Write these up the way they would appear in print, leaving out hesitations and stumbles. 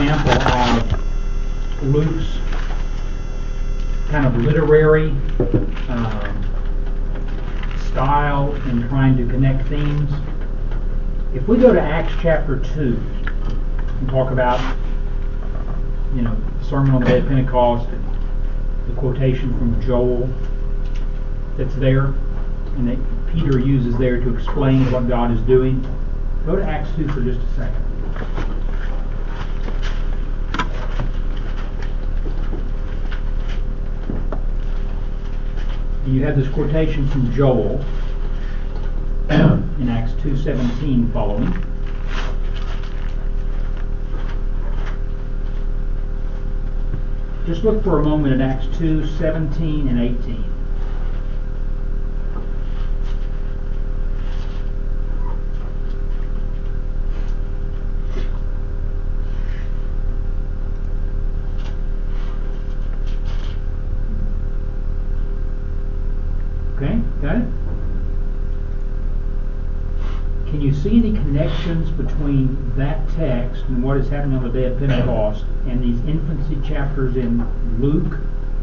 example of Luke's kind of literary style in trying to connect themes. If we go to Acts chapter 2 and talk about, the Sermon on the Day of Pentecost, the quotation from Joel that's there, and that Peter uses there to explain what God is doing, go to Acts 2 for just a second. You have this quotation from Joel in Acts 2:17 following. Just look for a moment at Acts 2:17 and 18. Okay, got it? Can you see any connections between that text and what is happening on the day of Pentecost and these infancy chapters in Luke,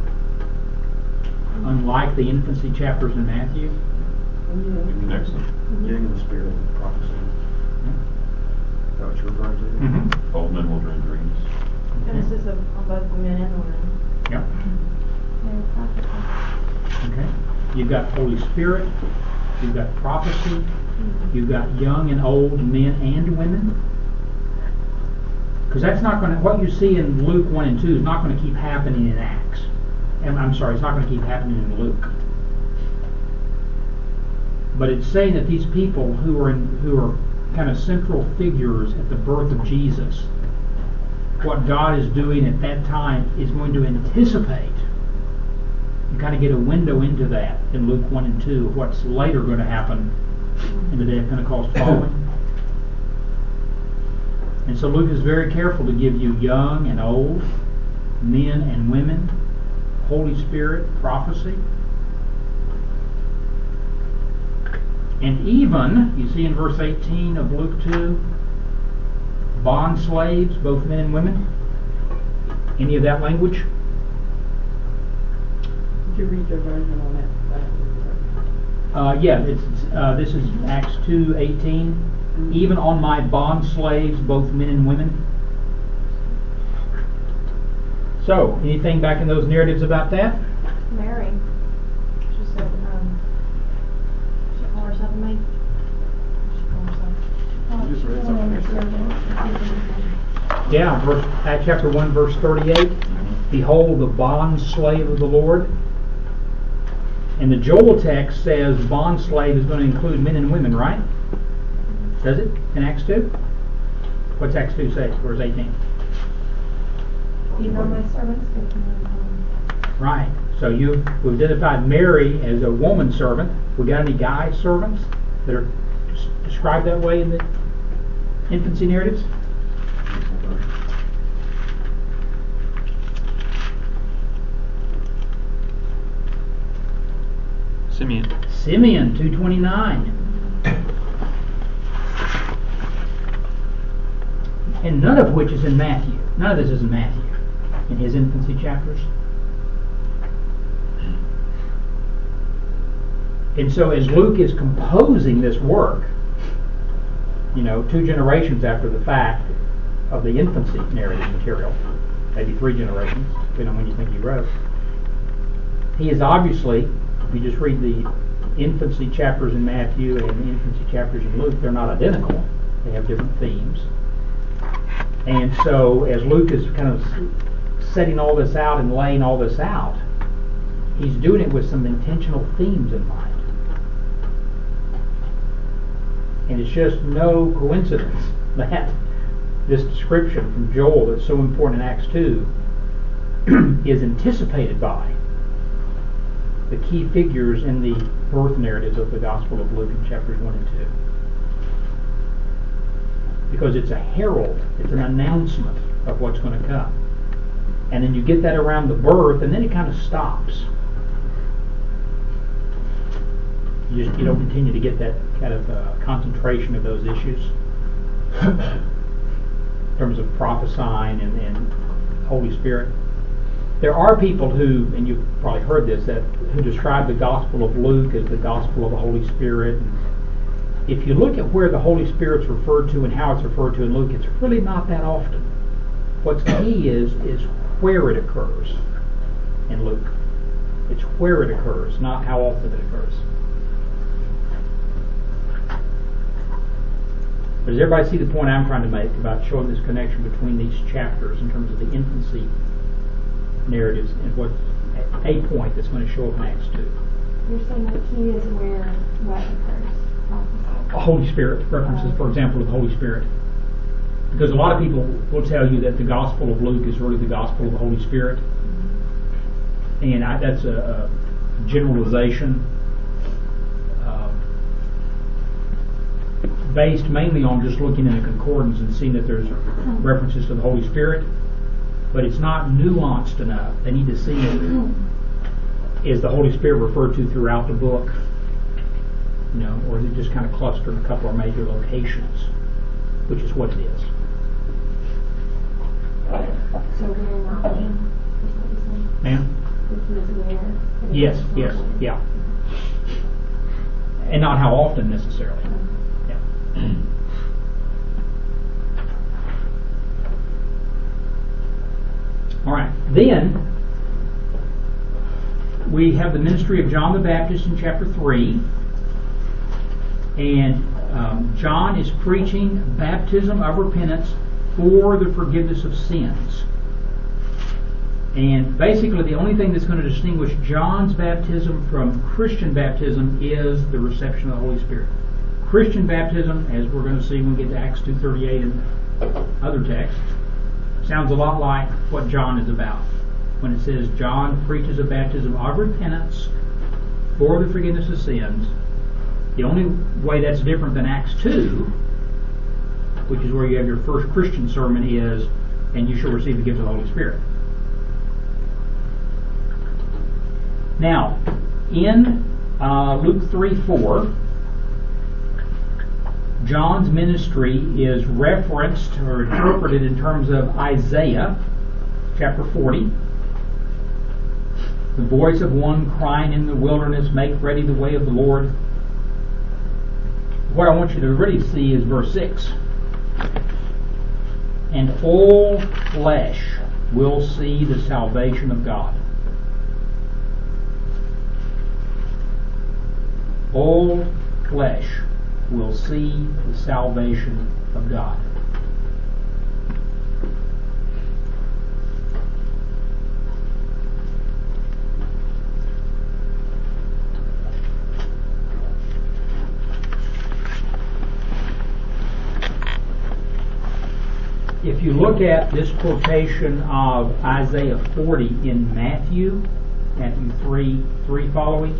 unlike the infancy chapters in Matthew? Connection. Getting in the spirit of prophecy. Is that what you're referring to? Mm-hmm. Old men will dream dreams. And this is on both the men and women. Yep. Okay. You've got Holy Spirit, you've got prophecy, you've got young and old men and women. Because that's not going to, what you see in Luke 1 and 2 is not going to keep happening in Acts. And I'm sorry, it's not going to keep happening in Luke. But it's saying that these people who are kind of central figures at the birth of Jesus, what God is doing at that time is going to anticipate. You kind of get a window into that in Luke 1 and 2 of what's later going to happen in the day of Pentecost following. And so Luke is very careful to give you young and old, men and women, Holy Spirit, prophecy. And even, you see in verse 18 of Luke 2, bond slaves, both men and women. Any of that language? Did you read your version on that? Yeah, this is Acts 2:18. Mm-hmm. Even on my bond slaves, both men and women. So, anything back in those narratives about that? Mary. She said, she called herself a maid. She called herself. You just read something. Yeah, Acts chapter 1, verse 38. Behold, the bond slave of the Lord. And the Joel text says bond slave is going to include men and women, right? Does it in Acts 2? What's Acts 2 say, verse 18? Even on my servants, Right. So we've identified Mary as a woman servant. We got any guy servants that are described that way in the infancy narratives? Simeon, 229. And none of which is in Matthew. None of this is in Matthew, in his infancy chapters. And so as Luke is composing this work, 2 generations after the fact of the infancy narrative material, maybe 3 generations, depending on when you think he wrote, he is obviously, if you just read the infancy chapters in Matthew and the infancy chapters in Luke, they're not identical. They have different themes. And so as Luke is kind of setting all this out and laying all this out, he's doing it with some intentional themes in mind. And it's just no coincidence that this description from Joel that's so important in Acts 2 is anticipated by the key figures in the birth narratives of the Gospel of Luke in chapters 1 and 2. Because it's a herald, it's an announcement of what's going to come. And then you get that around the birth, and then it kind of stops. You don't continue to get that kind of concentration of those issues. terms of prophesying and Holy Spirit. There are people who, and you've probably heard this, who describe the Gospel of Luke as the Gospel of the Holy Spirit. If you look at where the Holy Spirit's referred to and how it's referred to in Luke, it's really not that often. What's key is where it occurs in Luke. It's where it occurs, not how often it occurs. But does everybody see the point I'm trying to make about showing this connection between these chapters in terms of the infancy narratives and what a point that's going to show up in Acts 2? You're saying the key is where what occurs. Holy Spirit references, for example, to the Holy Spirit. Because a lot of people will tell you that the Gospel of Luke is really the Gospel of the Holy Spirit. And that's a generalization based mainly on just looking in a concordance and seeing that there's references to the Holy Spirit. But it's not nuanced enough. They need to see it. Is the Holy Spirit referred to throughout the book? Or is it just kind of clustered in a couple of major locations, which is what it is. So we're not being, is what you're saying? Ma'am? This is where. Yes, yeah. And not how often necessarily. Yeah. All right. Then we have the ministry of John the Baptist in chapter 3. And John is preaching baptism of repentance for the forgiveness of sins. And basically the only thing that's going to distinguish John's baptism from Christian baptism is the reception of the Holy Spirit. Christian baptism, as we're going to see when we get to Acts 2:38 and other texts, sounds a lot like what John is about. When it says John preaches a baptism of repentance for the forgiveness of sins. The only way that's different than Acts 2, which is where you have your first Christian sermon, is, and you shall receive the gift of the Holy Spirit. Now, in Luke 3:4, John's ministry is referenced or interpreted in terms of Isaiah chapter 40. The voice of one crying in the wilderness, make ready the way of the Lord. What I want you to really see is verse 6. And all flesh will see the salvation of God. All flesh will see the salvation of God. If you look at this quotation of Isaiah 40 in Matthew 3 following,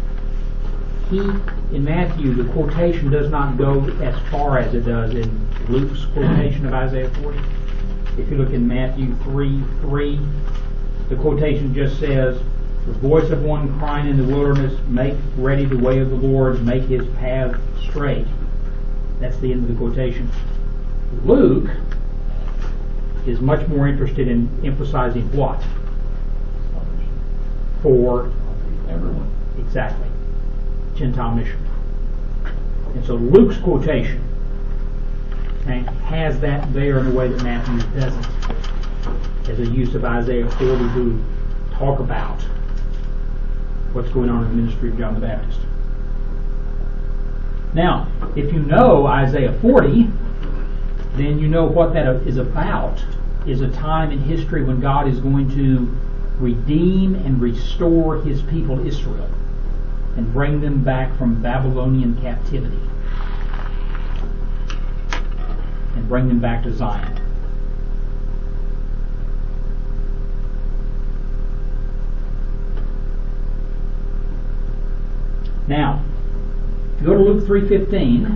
in Matthew, the quotation does not go as far as it does in Luke's quotation of Isaiah 40. If you look in Matthew 3:3, the quotation just says, the voice of one crying in the wilderness, make ready the way of the Lord, make his path straight. That's the end of the quotation. Luke is much more interested in emphasizing what? For everyone. Exactly. Gentile mission. And so Luke's quotation has that there in a way that Matthew doesn't, as a use of Isaiah 40 to talk about what's going on in the ministry of John the Baptist. Now, if you know Isaiah 40, then you know what that is about, is a time in history when God is going to redeem and restore his people Israel and bring them back from Babylonian captivity and bring them back to Zion. Now, if you go to Luke 3:15,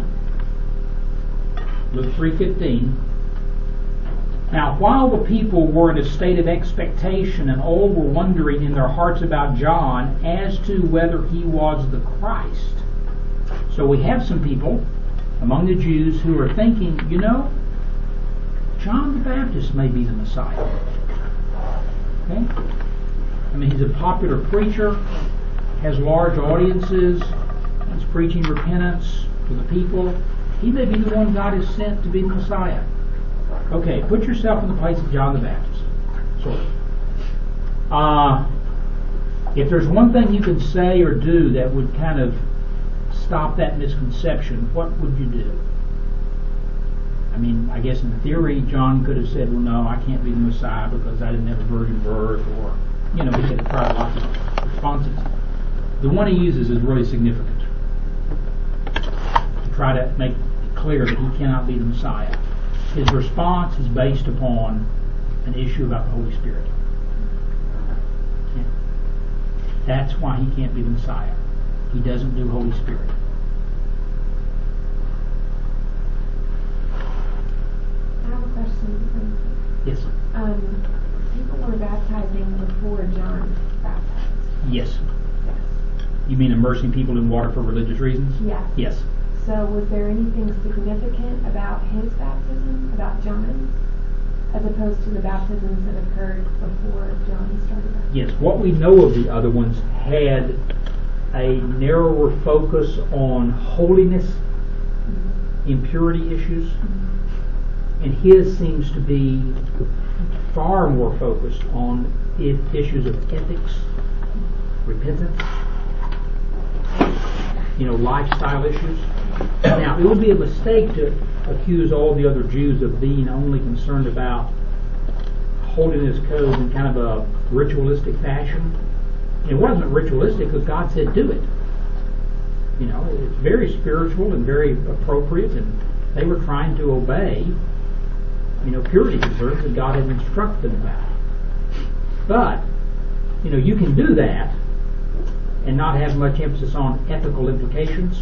Luke 3:15. Now, while the people were in a state of expectation and all were wondering in their hearts about John as to whether he was the Christ. So we have some people among the Jews who are thinking, John the Baptist may be the Messiah. Okay? I mean, he's a popular preacher, has large audiences, he's preaching repentance to the people. He may be the one God has sent to be the Messiah. Okay, put yourself in the place of John the Baptist. Sort of. If there's one thing you could say or do that would kind of stop that misconception, what would you do? I mean, I guess in theory, John could have said, well, no, I can't be the Messiah because I didn't have a virgin birth, or, he could have tried lots of responses. The one he uses is really significant to try to make it clear that he cannot be the Messiah. His response is based upon an issue about the Holy Spirit. That's why he can't be the Messiah. He doesn't do Holy Spirit. I have a question. Yes. People were baptizing before John baptized. Yes. You mean immersing people in water for religious reasons? Yeah. Yes. So was there anything significant about his baptism, about John's, as opposed to the baptisms that occurred before John started baptizing? Yes. What we know of the other ones had a narrower focus on holiness, impurity issues, and his seems to be far more focused on issues of ethics, repentance, lifestyle issues. Now, it would be a mistake to accuse all the other Jews of being only concerned about holiness codes in kind of a ritualistic fashion. It wasn't ritualistic because God said do it. It's very spiritual and very appropriate, and they were trying to obey, purity concerns that God had instructed them about. But, you can do that and not have much emphasis on ethical implications.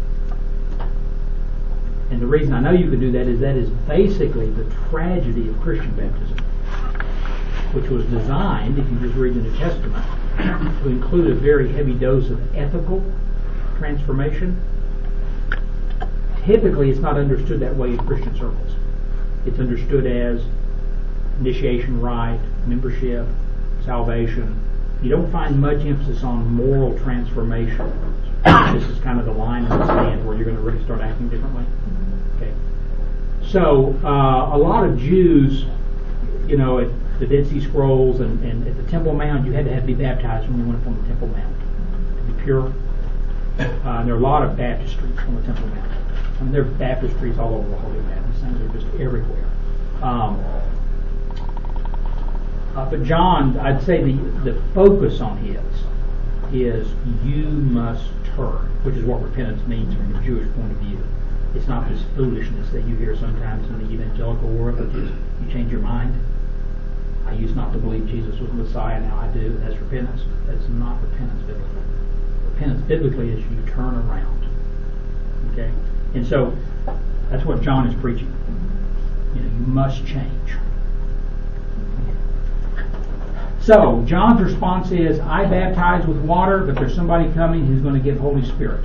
And the reason I know you can do that is basically the tragedy of Christian baptism, which was designed, if you just read the New Testament, to include a very heavy dose of ethical transformation. Typically, it's not understood that way in Christian circles. It's understood as initiation rite, membership, salvation. You don't find much emphasis on moral transformation. This is kind of the line in the sand where you're going to really start acting differently. Okay. So a lot of Jews, at the Dead Sea Scrolls and at the Temple Mount, you had to be baptized when you went up on the Temple Mount to be pure. There are a lot of baptistries on the Temple Mount. I mean, there are baptistries all over the Holy Land. These things are just everywhere. But John, I'd say the focus on his is you must turn, which is what repentance means from a Jewish point of view. It's not this foolishness that you hear sometimes in the evangelical world, that you change your mind. I used not to believe Jesus was the Messiah, now I do. That's repentance. That's not repentance biblically. Repentance biblically is you turn around. Okay? And so that's what John is preaching. You must change. So John's response is, I baptize with water, but there's somebody coming who's going to give Holy Spirit.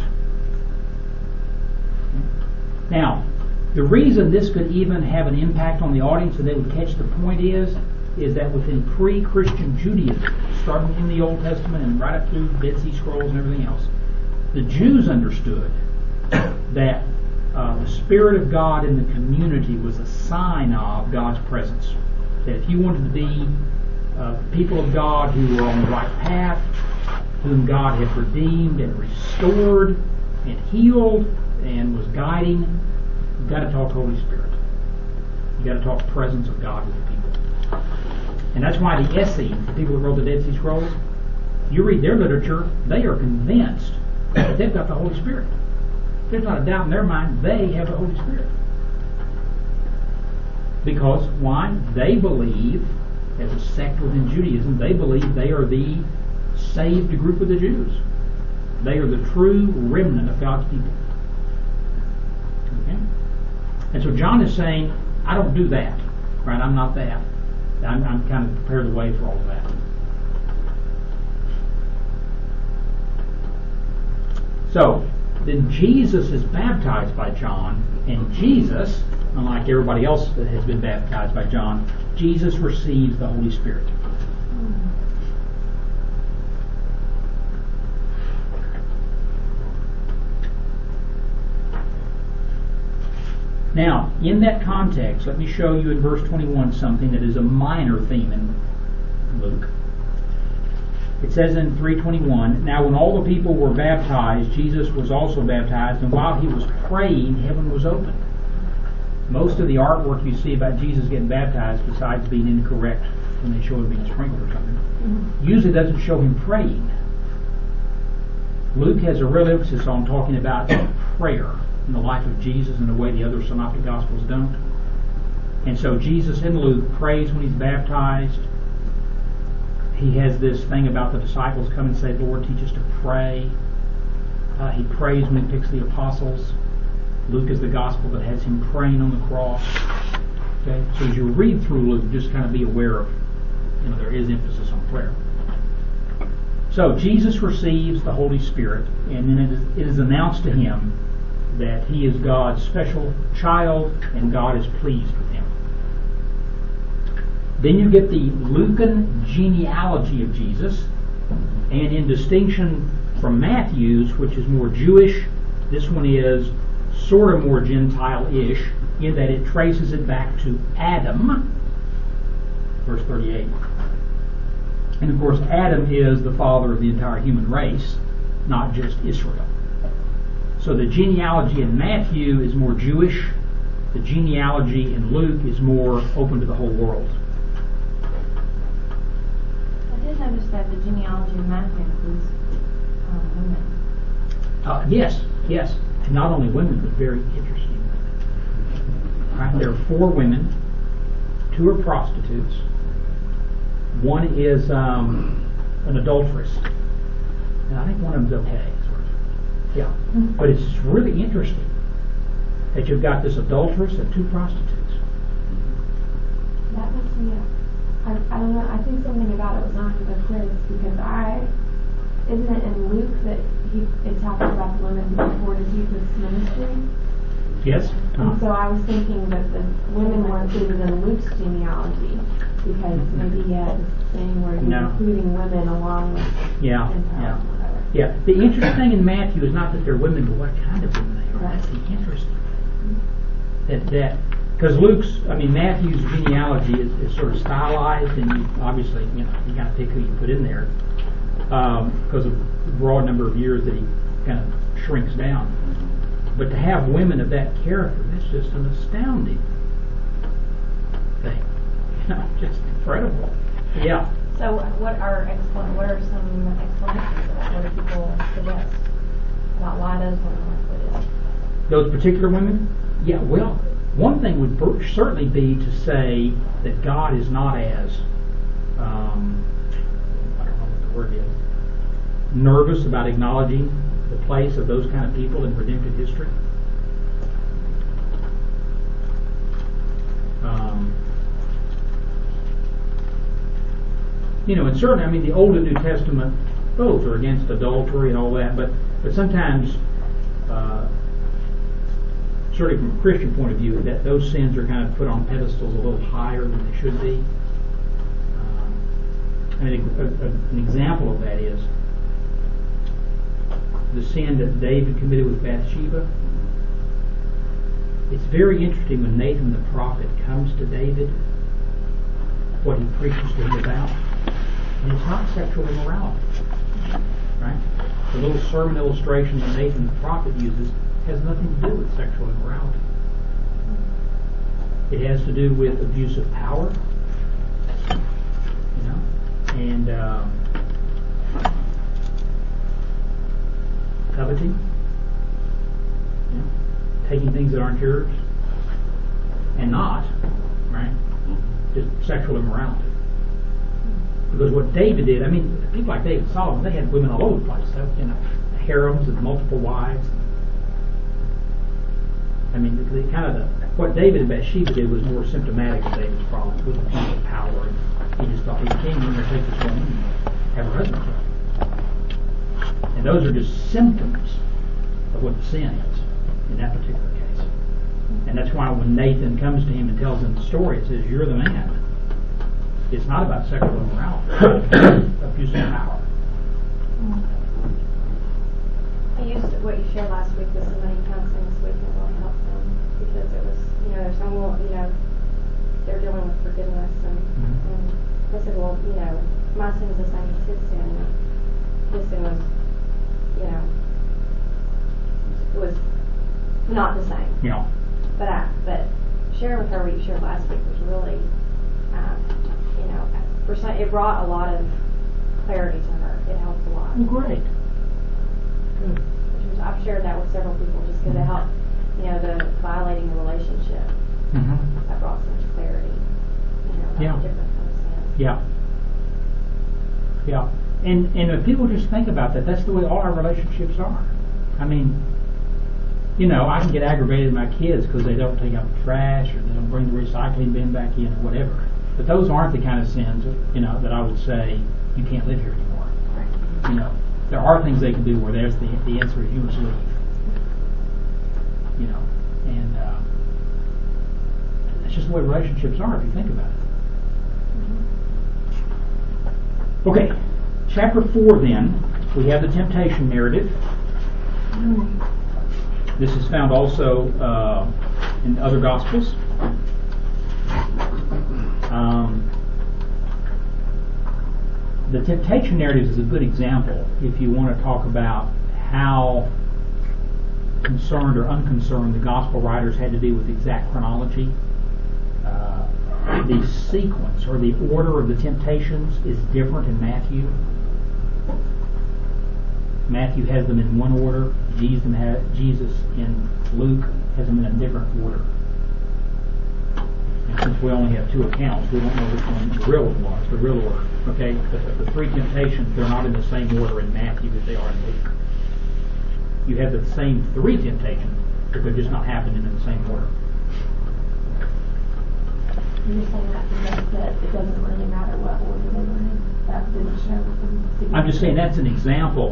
Now, the reason this could even have an impact on the audience and they would catch the point is that within pre-Christian Judaism, starting in the Old Testament and right up through Dead Sea Scrolls and everything else, the Jews understood that the Spirit of God in the community was a sign of God's presence. That if you wanted to be people of God who were on the right path, whom God had redeemed and restored and healed and was guiding, you've got to talk Holy Spirit. You've got to talk presence of God with the people. And that's why the Essenes, the people who wrote the Dead Sea Scrolls, you read their literature, they are convinced that they've got the Holy Spirit. There's not a doubt in their mind they have the Holy Spirit. Because, why? They believe, as a sect within Judaism, they believe they are the saved group of the Jews. They are the true remnant of God's people. Okay? And so John is saying, I don't do that. Right? I'm not that. I'm kind of prepared the way for all of that. So, then Jesus is baptized by John, and Jesus unlike everybody else that has been baptized by John, Jesus receives the Holy Spirit. Now, in that context, let me show you in verse 21 something that is a minor theme in Luke. It says in 3:21, "Now when all the people were baptized, Jesus was also baptized, and while he was praying, heaven was opened." Most of the artwork you see about Jesus getting baptized, besides being incorrect when they show him being sprinkled or something, usually doesn't show him praying. Luke has a real emphasis on talking about prayer in the life of Jesus in a way the other synoptic gospels don't. And so Jesus in Luke prays when he's baptized. He has this thing about the disciples come and say, "Lord, teach us to pray." He prays when he picks the apostles. Luke is the gospel that has him praying on the cross. Okay, so as you read through Luke, just kind of be aware of, there is emphasis on prayer. So Jesus receives the Holy Spirit, and then it is announced to him that he is God's special child, and God is pleased with him. Then you get the Lucan genealogy of Jesus, and in distinction from Matthew's, which is more Jewish, this one is sort of more Gentile-ish, in that it traces it back to Adam, verse 38. And of course, Adam is the father of the entire human race, not just Israel. So the genealogy in Matthew is more Jewish. The genealogy in Luke is more open to the whole world. I did notice that the genealogy in Matthew includes women. Yes. And not only women, but very interesting women. Right? There are 4 women. 2 are prostitutes. One is an adulteress. And I think one of them's okay. Yeah. But it's really interesting that you've got this adulteress and 2 prostitutes. That must be I don't know, I think something about it was on the quiz, because isn't it in Luke that it talks about the women before Jesus' ministry? Yes. And so I was thinking that the women were included in Luke's genealogy, because maybe he had this thing where he's including women along with Gentiles or whatever. Yeah. The interesting thing in Matthew is not that they're women, but what kind of women they are. Right. That's the interesting thing. Because Matthew's genealogy is sort of stylized, and you obviously, you got to pick who you put in there because of the broad number of years that he kind of shrinks down. But to have women of that character, that's just an astounding thing. Just incredible. Yeah. So what are some explanations of that? What do people suggest about why those women were included? Those particular women? Yeah, well, one thing would certainly be to say that God is not as, I don't know what the word is, nervous about acknowledging the place of those kind of people in redemptive history. And certainly, the Old and New Testament both are against adultery and all that, but sometimes, certainly from a Christian point of view, that those sins are kind of put on pedestals a little higher than they should be. An example of that is the sin that David committed with Bathsheba. It's very interesting when Nathan the prophet comes to David, what he preaches to him about, and it's not sexual immorality. Right? The little sermon illustration that Nathan the prophet uses has nothing to do with sexual immorality. It has to do with abuse of power, and coveting, taking things that aren't yours, and not, right, just sexual immorality. Because what David did, people like David and Solomon, they had women all over the place, harems and multiple wives. What David and Bathsheba did was more symptomatic of David's problem with abuse of power. And he just thought he was king, and going to take this woman and have her husband killed. And those are just symptoms of what the sin is in that particular case. And that's why when Nathan comes to him and tells him the story, it says, "You're the man." It's not about sexual immorality. It's about abuse of power. I used what you shared last week with somebody counseling this week and it really helped them because it was, there's someone, they're dealing with forgiveness and I said, well, my sin is the same as his sin. His sin was not the same. Yeah. But sharing with her what you shared last week was really, it brought a lot of clarity to her. It helped a lot. Great. Good. I've shared that with several people just because it helped, the violating the relationship. That brought so much clarity. Yeah. Different kind of sin. Yeah. Yeah. And if people just think about that, that's the way all our relationships are. I mean, I can get aggravated with my kids because they don't take out the trash or they don't bring the recycling bin back in or whatever. But those aren't the kind of sins, that I would say you can't live here anymore. There are things they can do where there's the answer is you must leave. And that's just the way relationships are if you think about it. Okay, chapter 4 then, we have the temptation narrative. This is found also in other Gospels. The temptation narrative is a good example if you want to talk about how concerned or unconcerned the Gospel writers had to be with exact chronology. The sequence or the order of the temptations is different in Matthew. Matthew has them in one order. Jesus in Luke has them in a different order. And since we only have 2 accounts, we don't know which one the real order. Okay, the 3 temptations, they're not in the same order in Matthew as they are in Luke. You have the same 3 temptations, but they're just not happening in the same order. You're saying that it doesn't really matter what order they were in? That didn't show them. I'm just saying that's an example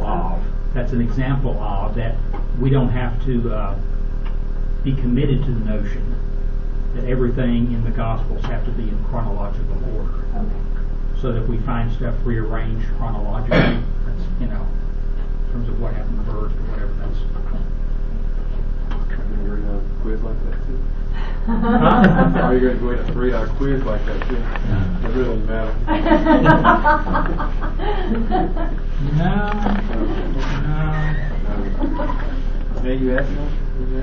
of that we don't have to be committed to the notion that everything in the Gospels have to be in chronological order. Okay. So that if we find stuff rearranged chronologically, that's, in terms of what happened first or whatever, that's... Are you going to quiz like that too? Huh? Are you going to read our quiz like that too? It really doesn't matter. No. May you ask me?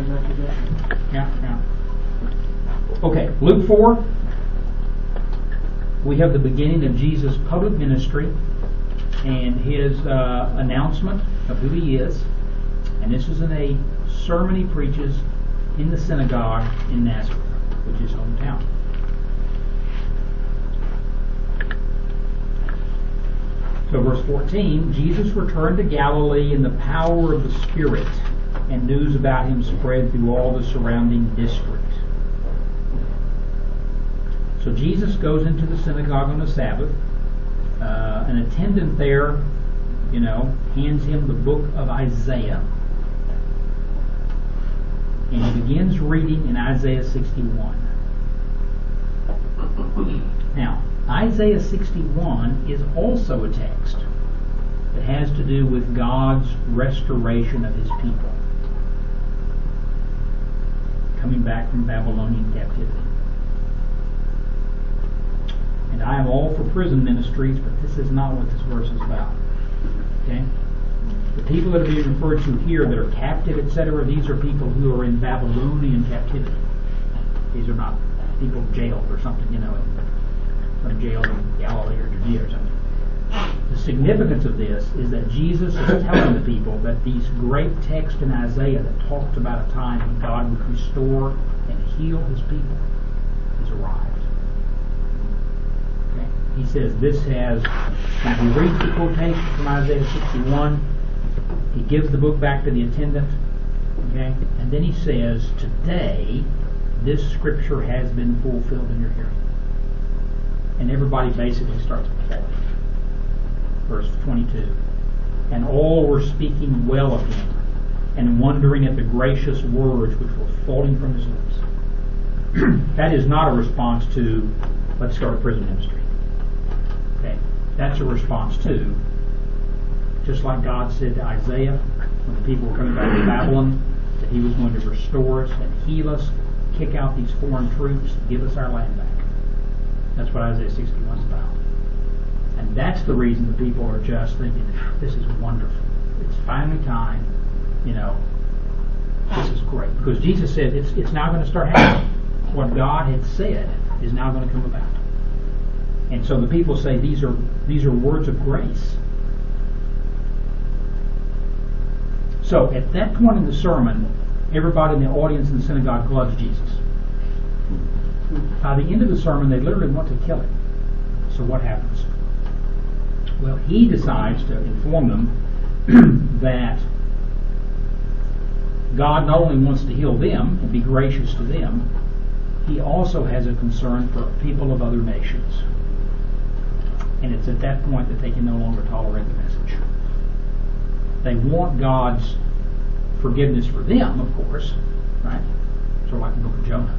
Yeah. Okay, Luke 4. We have the beginning of Jesus' public ministry and his announcement of who he is. And this is in a sermon he preaches in the synagogue in Nazareth, which is his hometown. So verse 14, Jesus returned to Galilee in the power of the Spirit, and news about him spread through all the surrounding district. So Jesus goes into the synagogue on the Sabbath. An attendant there, hands him the book of Isaiah. And he begins reading in Isaiah 61. Now, Isaiah 61 is also a text that has to do with God's restoration of his people, coming back from Babylonian captivity. And I am all for prison ministries, but this is not what this verse is about. Okay? The people that are being referred to here that are captive, etc., these are people who are in Babylonian captivity. These are not people jailed or something, from jail in Galilee or Judea or something. The significance of this is that Jesus is telling the people that these great texts in Isaiah that talked about a time when God would restore and heal his people has arrived. Okay? He says this has, now he reads the quotation from Isaiah 61, he gives the book back to the attendant, okay, and then he says, today this scripture has been fulfilled in your hearing. And everybody basically starts applauding. Verse 22. And all were speaking well of him and wondering at the gracious words which were falling from his lips. That is not a response to, let's start a prison ministry. Okay, that's a response to, just like God said to Isaiah when the people were coming back to Babylon, that he was going to restore us and heal us, kick out these foreign troops, give us our land back. That's what Isaiah 61 is about. And that's the reason the people are just thinking, this is wonderful. It's finally time, this is great. Because Jesus said it's now going to start happening. What God had said is now going to come about. And so the people say these are words of grace. So at that point in the sermon, everybody in the audience in the synagogue loves Jesus. By the end of the sermon, they literally want to kill him. So what happens? Well, he decides to inform them that God not only wants to heal them and be gracious to them, he also has a concern for people of other nations. And it's at that point that they can no longer tolerate the message. They want God's forgiveness for them, of course, right? Sort of like the book of Jonah.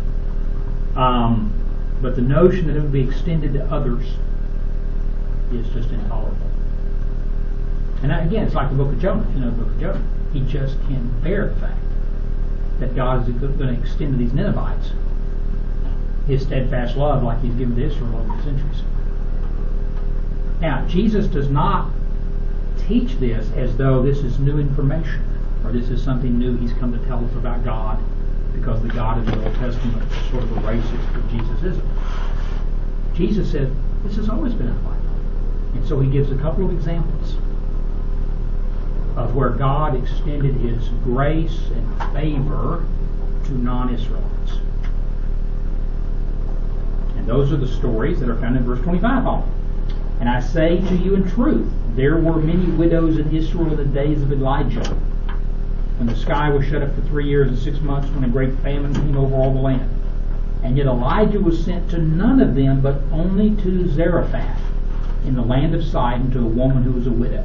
But the notion that it would be extended to others is just intolerable. And again, it's like the book of Jonah. The book of Jonah. He just can't bear the fact that God is going to extend to these Ninevites his steadfast love like he's given to Israel over the centuries. Now, Jesus does not teach this as though this is new information or this is something new he's come to tell us about God because the God of the Old Testament sort of erases who Jesus isn't. Jesus said, this has always been in the Bible. And so he gives a couple of examples of where God extended his grace and favor to non-Israelites. And those are the stories that are found in verse 25 on. And I say to you in truth, there were many widows in Israel in the days of Elijah, when the sky was shut up for 3 years and 6 months, when a great famine came over all the land. And yet Elijah was sent to none of them, but only to Zarephath, in the land of Sidon, to a woman who was a widow.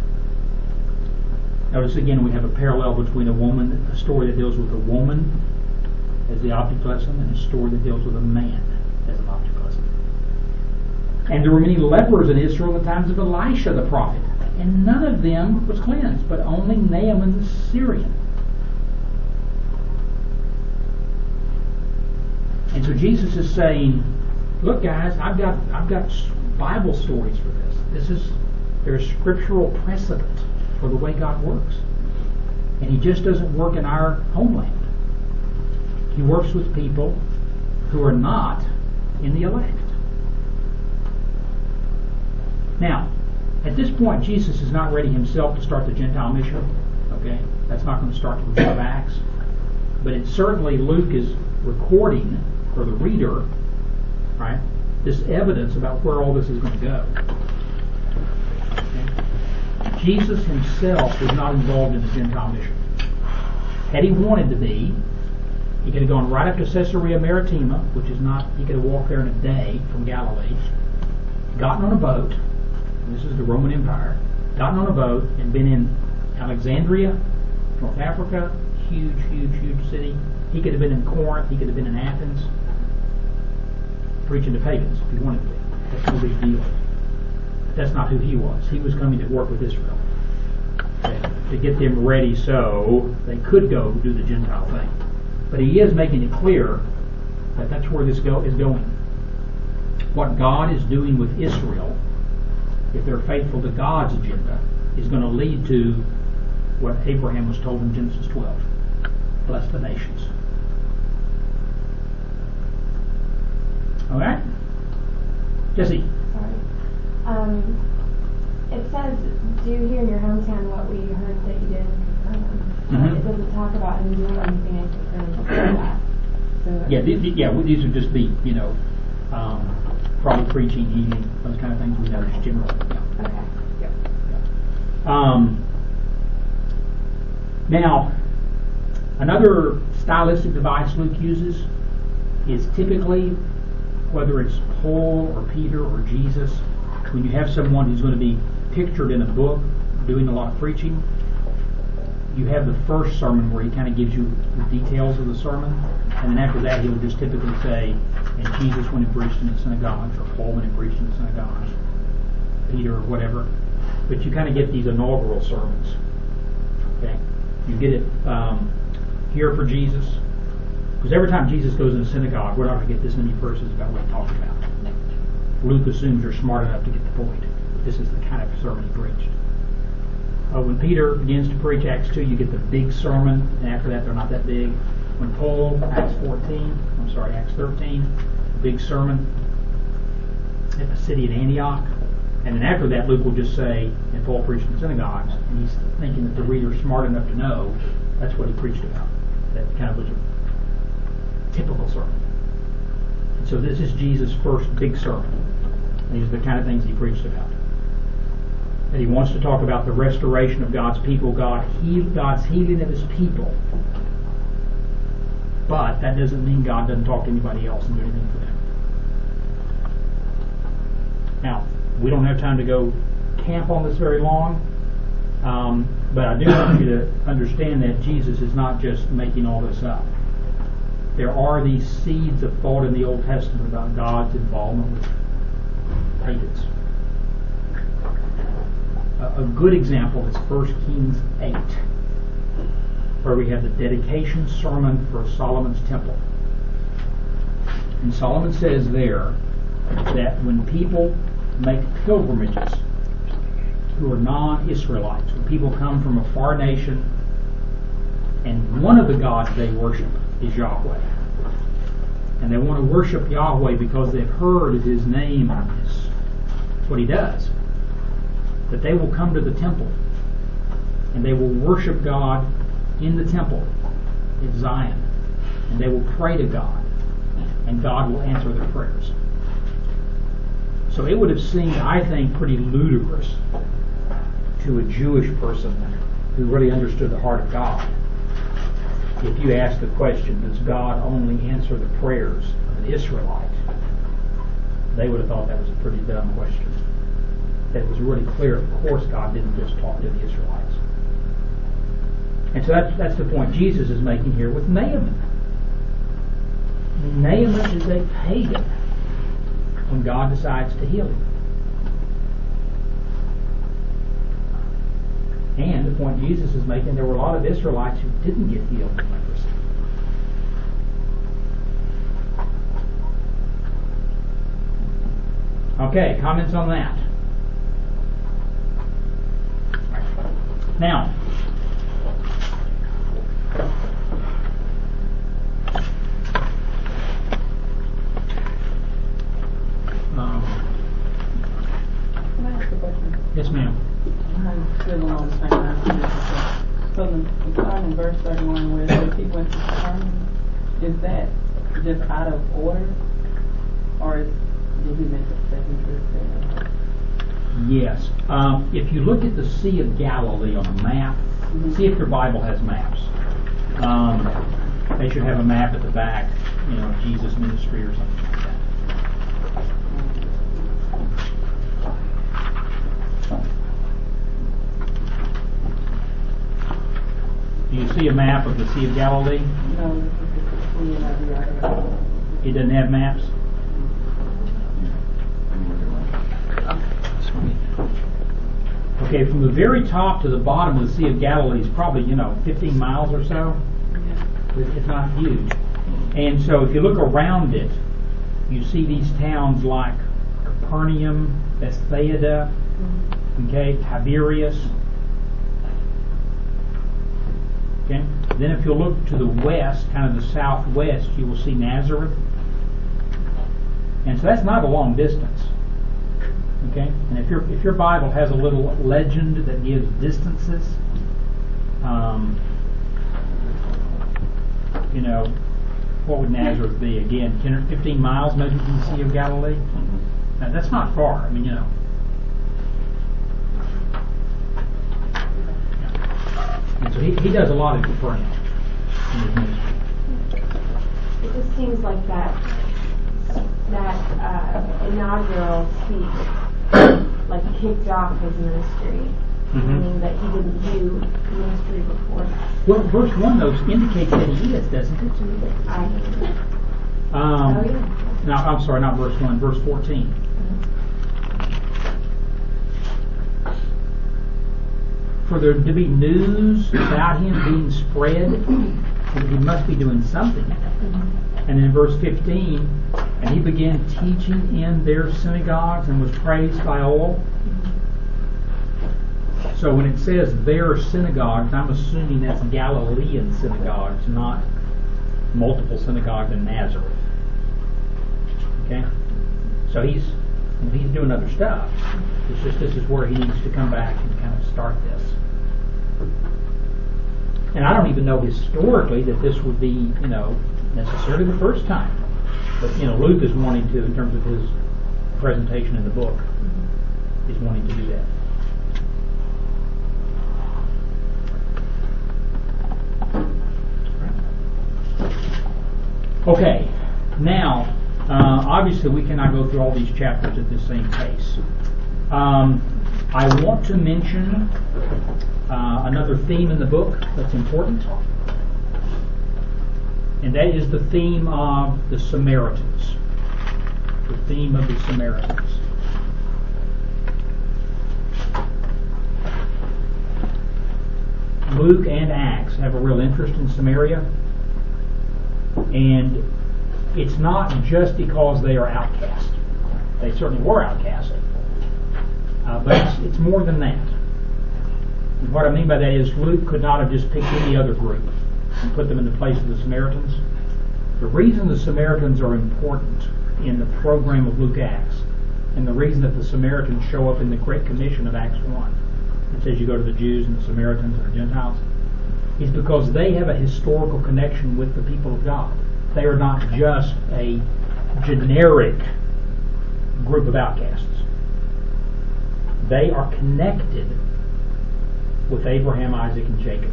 Notice again we have a parallel between a story that deals with a woman as the object lesson, and a story that deals with a man as an object lesson. And there were many lepers in Israel in the times of Elisha the prophet, and none of them was cleansed, but only Naaman the Syrian. And so Jesus is saying, look guys, I've got Bible stories for this. There's scriptural precedent for the way God works. And he just doesn't work in our homeland. He works with people who are not in the elect. Now, at this point, Jesus is not ready himself to start the Gentile mission. Okay? That's not going to start the book of Acts. But it certainly, Luke is recording for the reader, right, this evidence about where all this is going to go. Okay? Jesus himself was not involved in the Gentile mission. Had he wanted to be, he could have gone right up to Caesarea Maritima, which is not, he could have walked there in a day from Galilee, gotten on a boat, this is the Roman Empire, gotten on a boat and been in Alexandria, North Africa, huge city. He could have been in Corinth, he could have been in Athens, preaching to pagans if he wanted to be. That's no big deal. But that's not who he was. He was coming to work with Israel, okay, to get them ready so they could go do the Gentile thing. But he is making it clear that that's where this is going. What God is doing with Israel, if they're faithful to God's agenda, is going to lead to what Abraham was told in Genesis 12. Bless the nations. Alright? Jesse. Sorry. It says, do here in your hometown what we heard that you did in Capernaum. Mm-hmm. It doesn't talk about him doing anything in Capernaum before that. So These would just be, probably preaching, healing, those kind of things we know just generally. Yeah. Okay. Yep. Yeah. Now, another stylistic device Luke uses is typically, whether it's Paul or Peter or Jesus, when you have someone who's going to be pictured in a book doing a lot of preaching, you have the first sermon where he kind of gives you the details of the sermon, and then after that he'll just typically say, and Jesus went and preached in the synagogues, or Paul went and preached in the synagogues, Peter or whatever. But you kind of get these inaugural sermons. Okay, you get it here for Jesus, because every time Jesus goes in a synagogue, we're not going to get this many verses about what he talked about. Luke assumes you're smart enough to get the point. This is the kind of sermon he preached. When Peter begins to preach Acts 2, you get the big sermon, and after that they're not that big. When Paul, Acts 13, big sermon at the city of Antioch. And then after that, Luke will just say, and Paul preached in synagogues, and he's thinking that the reader's smart enough to know that's what he preached about. That kind of was a typical sermon. And so this is Jesus' first big sermon. These are the kind of things he preached about. And he wants to talk about the restoration of God's people, God's healing of his people. But that doesn't mean God doesn't talk to anybody else and do anything for them. Now, we don't have time to go camp on this very long, but I do want you to understand that Jesus is not just making all this up. There are these seeds of thought in the Old Testament about God's involvement with pagans. A good example is 1 Kings 8, where we have the dedication sermon for Solomon's temple. And Solomon says there that when people make pilgrimages who are non-Israelites, when people come from a far nation, and one of the gods they worship is Yahweh, and they want to worship Yahweh because they've heard of his name and what he does, that they will come to the temple and they will worship God in the temple in Zion, and they will pray to God, and God will answer their prayers. So it would have seemed, I think, pretty ludicrous to a Jewish person who really understood the heart of God if you asked the question, does God only answer the prayers of an Israelite? They would have thought that was a pretty dumb question. That it was really clear, of course, God didn't just talk to the Israelites. And so that's the point Jesus is making here with Naaman. Naaman is a pagan when God decides to heal him. And the point Jesus is making, there were a lot of Israelites who didn't get healed of leprosy. Okay, comments on that? Now, Can I ask a question? yes, ma'am. I'm still along the same line. So the line in verse 31 where it says he went to Capernaum, is that just out of order, or did he make a second trip there? Yes. If you look at the Sea of Galilee on a map, see if your Bible has maps. They should have a map at the back, of Jesus' ministry or something like that. Do you see a map of the Sea of Galilee? No, It doesn't have maps? Okay, from the very top to the bottom of the Sea of Galilee is probably, 15 miles or so. It's not huge. And so if you look around it, you see these towns like Capernaum, Bethsaida, okay, Tiberias. Okay. Then if you look to the west, kind of the southwest, you will see Nazareth. And so that's not a long distance. Okay? And if your Bible has a little legend that gives distances, what would Nazareth be? Again, 10 or 15 miles maybe from the Sea of Galilee? Now, that's not far. And so he does a lot in Capernaum in his ministry. It just seems like that inaugural speech, like kicked off his ministry. meaning that he didn't do ministry before. Well, verse 1, though, indicates that he is, doesn't it? Oh, yeah. No, I'm sorry, not verse 1, verse 14. For there to be news about him being spread, he must be doing something. And then in verse 15, and he began teaching in their synagogues and was praised by all. So when it says their synagogues, I'm assuming that's Galilean synagogues, not multiple synagogues in Nazareth. Okay? So he's doing other stuff. It's just this is where he needs to come back and kind of start this. And I don't even know historically that this would be, necessarily the first time. But, Luke is wanting to, in terms of his presentation in the book, he's wanting to do that. Okay, now, obviously we cannot go through all these chapters at the same pace. I want to mention another theme in the book that's important, and that is the theme of the Samaritans. The theme of the Samaritans. Luke and Acts have a real interest in Samaria, and it's not just because they are outcast. They certainly were outcast, but it's more than that. And what I mean by that is Luke could not have just picked any other group and put them in the place of the Samaritans. The reason the Samaritans are important in the program of Luke Acts, and the reason that the Samaritans show up in the Great Commission of Acts 1, it says you go to the Jews and the Samaritans and the Gentiles, is because they have a historical connection with the people of God. They are not just a generic group of outcasts. They are connected with Abraham, Isaac, and Jacob.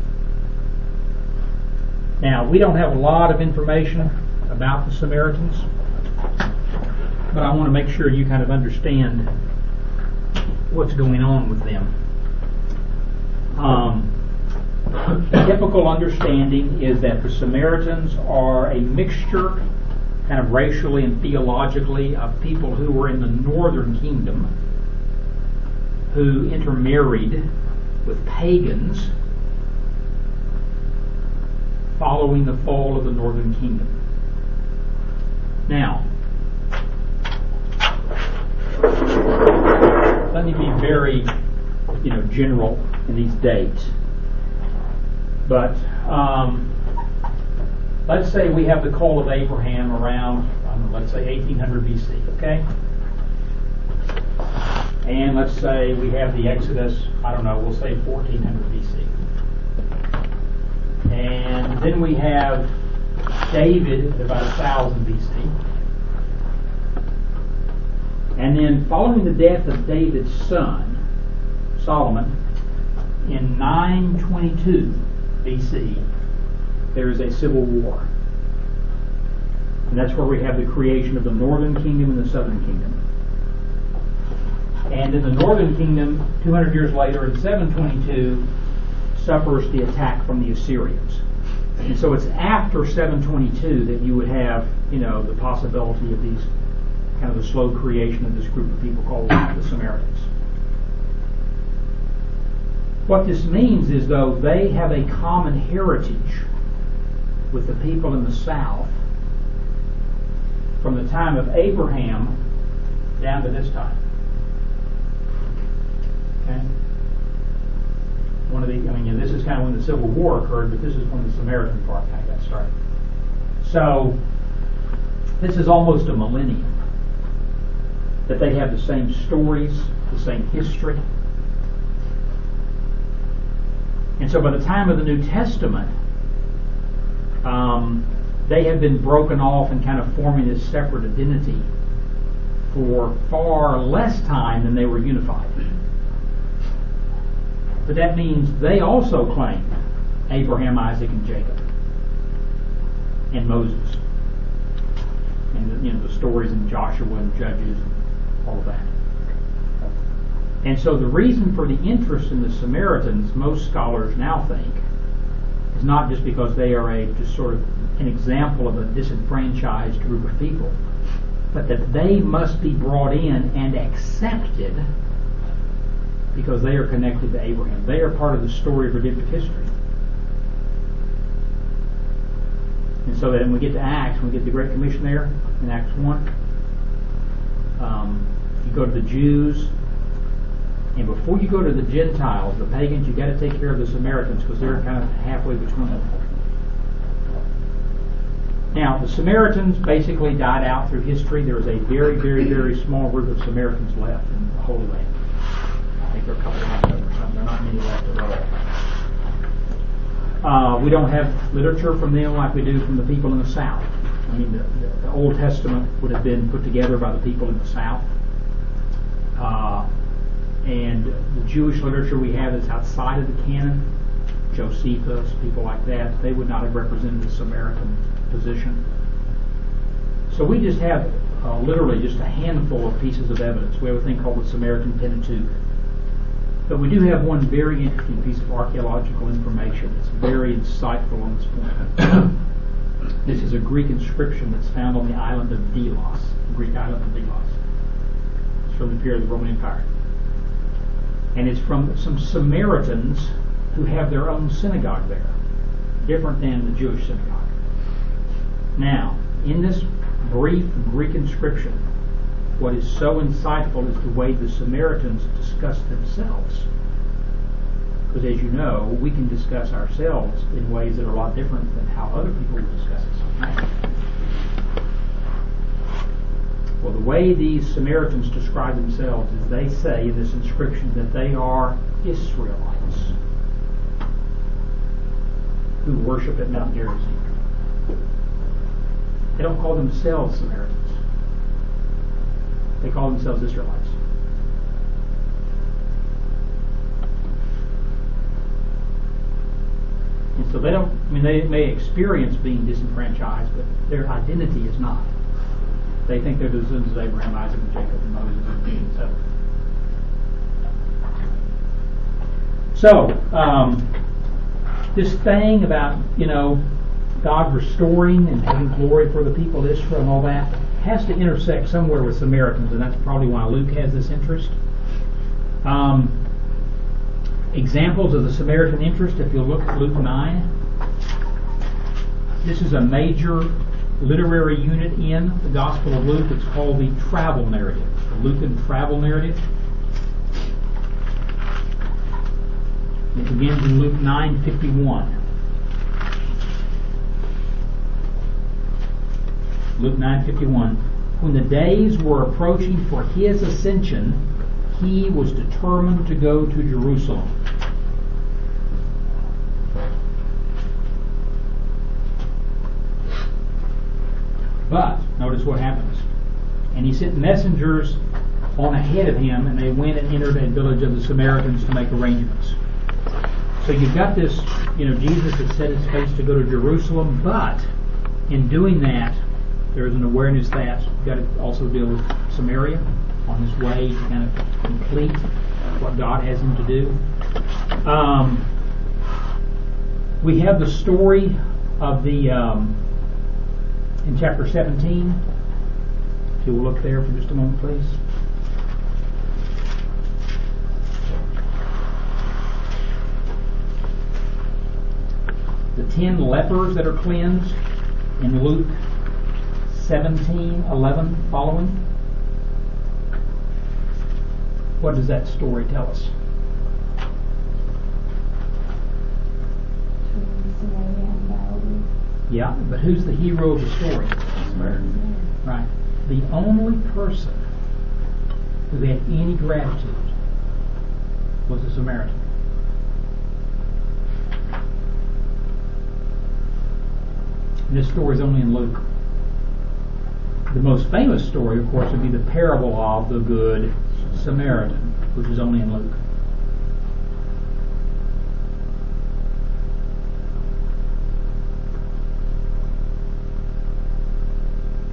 Now, we don't have a lot of information about the Samaritans, but I want to make sure you kind of understand what's going on with them. The typical understanding is that the Samaritans are a mixture, kind of racially and theologically, of people who were in the northern kingdom who intermarried with pagans following the fall of the northern kingdom. Now, let me be very, general in these dates. But let's say we have the call of Abraham around, let's say 1800 BC, okay? And let's say we have the Exodus, we'll say 1400 BC. And then we have David at about 1000 BC. And then following the death of David's son, Solomon, in 922 BC, there is a civil war. And that's where we have the creation of the northern kingdom and the southern kingdom. And in the northern kingdom, 200 years later, in 722, suffers the attack from the Assyrians. And so it's after 722 that you would have, the possibility of these kind of the slow creation of this group of people called the Samaritans. What this means is, though, they have a common heritage with the people in the south from the time of Abraham down to this time. Okay? This is kind of when the Civil War occurred, but this is when the Samaritan part kind of got started. So, this is almost a millennium that they have the same stories, the same history. And so by the time of the New Testament, they have been broken off and kind of forming this separate identity for far less time than they were unified. But that means they also claim Abraham, Isaac, and Jacob, and Moses, and the stories in Joshua and Judges, and all of that. And so the reason for the interest in the Samaritans, most scholars now think, is not just because they are just sort of an example of a disenfranchised group of people, but that they must be brought in and accepted because they are connected to Abraham. They are part of the story of redemptive history. And so that when we get to Acts, when we get the Great Commission there in Acts 1, you go to the Jews, and before you go to the Gentiles, the pagans, you got to take care of the Samaritans because they're kind of halfway between them. Now, the Samaritans basically died out through history. There is a very, very, very small group of Samaritans left in the Holy Land. I think there are a couple of them or something. There are not many left at all. We don't have literature from them like we do from the people in the South. I mean, the Old Testament would have been put together by the people in the South. And the Jewish literature we have that's outside of the canon, Josephus, people like that, they would not have represented the Samaritan position. So we just have literally just a handful of pieces of evidence. We have a thing called the Samaritan Pentateuch. But we do have one very interesting piece of archaeological information that's very insightful on this point. This is a Greek inscription that's found on the island of Delos, the Greek island of Delos. It's from the period of the Roman Empire. And it's from some Samaritans who have their own synagogue there, different than the Jewish synagogue. Now, in this brief Greek inscription, what is so insightful is the way the Samaritans discuss themselves. Because as you know, we can discuss ourselves in ways that are a lot different than how other people would discuss us. Well, the way these Samaritans describe themselves is they say in this inscription that they are Israelites who worship at Mount Gerizim. They don't call themselves Samaritans. They call themselves Israelites. And so they may experience being disenfranchised, but their identity is not. They think they're the descendants of Abraham, Isaac, and Jacob, and Moses, and etc. So, this thing about, God restoring and having glory for the people of Israel and all that has to intersect somewhere with Samaritans, and that's probably why Luke has this interest. Examples of the Samaritan interest, if you look at Luke 9, this is a major literary unit in the Gospel of Luke. It's called the travel narrative, the Lucan travel narrative. It begins in Luke 9:51. Luke 9:51. When the days were approaching for his ascension, he was determined to go to Jerusalem. But, notice what happens. And he sent messengers on ahead of him, and they went and entered a village of the Samaritans to make arrangements. So you've got this, Jesus has set his face to go to Jerusalem, but in doing that, there's an awareness that you've got to also deal with Samaria on his way to kind of complete what God has him to do. We have the story of the in chapter 17. If you will look there for just a moment, please. The 10 lepers that are cleansed in Luke 17:11 following. What does that story tell us? Yeah, but who's the hero of the story? Samaritan. Right. The only person who had any gratitude was a Samaritan. And this story is only in Luke. The most famous story, of course, would be the parable of the Good Samaritan, which is only in Luke.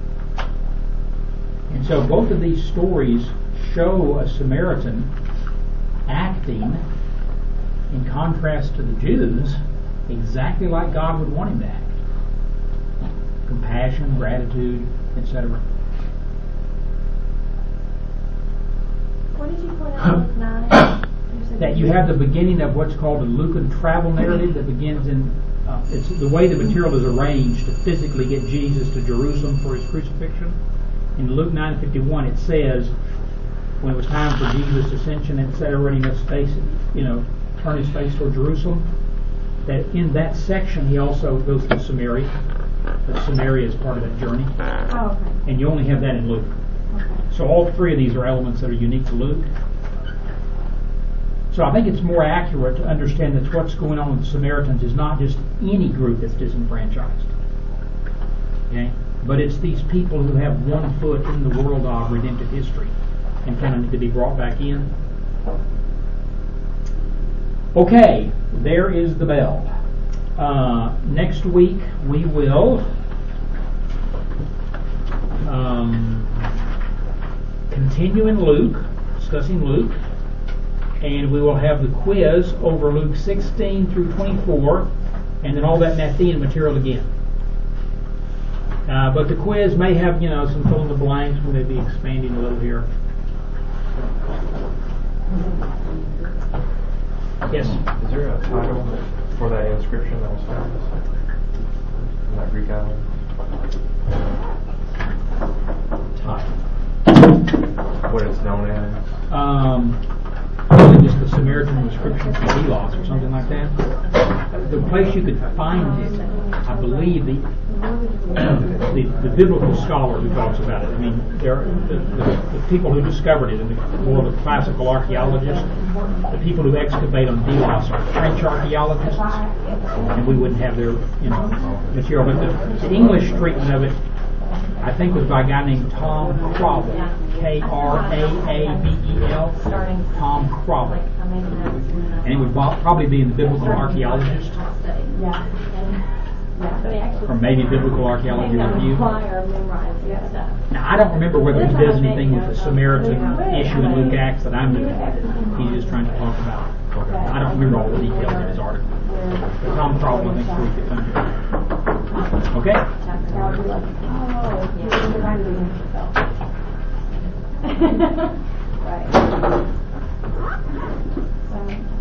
And so both of these stories show a Samaritan acting in contrast to the Jews exactly like God would want him to act. Compassion, gratitude, etc. What did you point out with 9? That you have the beginning of what's called a Lucan travel narrative that begins in, it's the way the material is arranged to physically get Jesus to Jerusalem for his crucifixion. In Luke 9:51 it says, when it was time for Jesus' ascension, etc., and he must face, turn his face toward Jerusalem, that in that section he also goes through Samaria. But Samaria is part of that journey. Oh, okay. And you only have that in Luke. Okay. So all three of these are elements that are unique to Luke. So I think it's more accurate to understand that what's going on with the Samaritans is not just any group that's disenfranchised. Okay? But it's these people who have one foot in the world of redemptive history and kind of need to be brought back in. Okay, there is the bell. Next week we will continue in Luke, discussing Luke, and we will have the quiz over Luke 16 through 24, and then all that Matthean material again. But the quiz may have, some fill in the blanks. We may be expanding a little here. Yes? Is there a title for that inscription that was found in that Greek island? Title. What it's known as? Probably just the Samaritan inscription from Delos or something like that. The place you could find it, I believe, the biblical scholar who talks about it. I mean, there are the people who discovered it, and the world of classical archaeologists. The people who excavate on Delos are French archaeologists, and we wouldn't have their material. But the English treatment of it, I think, was by a guy named Tom Crobble, K-R-A-A-B-E-L, Tom Crobble, and it would probably be in the Biblical Archaeologist, or maybe Biblical Archaeology Review. Now, I don't remember whether he does anything with the Samaritan issue in Luke Acts that I'm doing. He's just trying to talk about it. I don't remember all the details in his article. But Tom Crobble, I think, is where you could find it. Okay? Right.